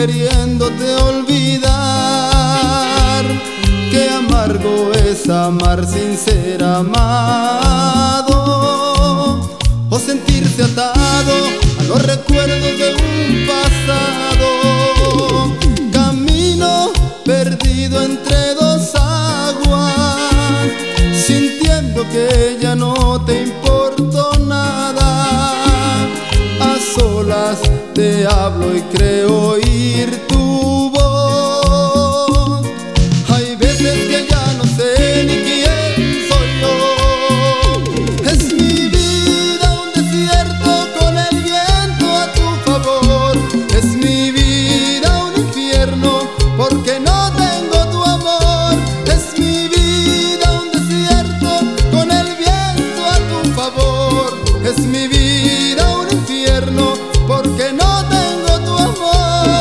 queriéndote olvidar. Qué amargo es amar sin ser amado, o sentirse atado a los recuerdos de un pasado. Camino perdido entre dos aguas, sintiendo que ya no te importo nada. A solas te hablo y creo oír tu voz. Hay veces que ya no sé ni quién soy yo. Es mi vida un desierto con el viento a tu favor. Es mi vida un infierno porque no tengo tu amor. Es mi vida un desierto con el viento a tu favor. Es mi vida un infierno porque no tengo tu amor.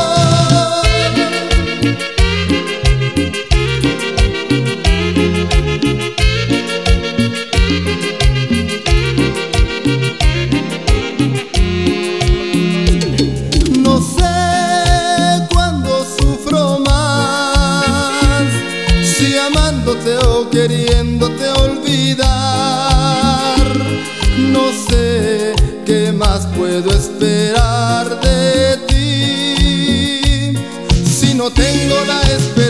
No sé cuándo sufro más, si amándote o queriéndote olvidar. No sé qué más puedo esperar de ti, si no tengo la esperanza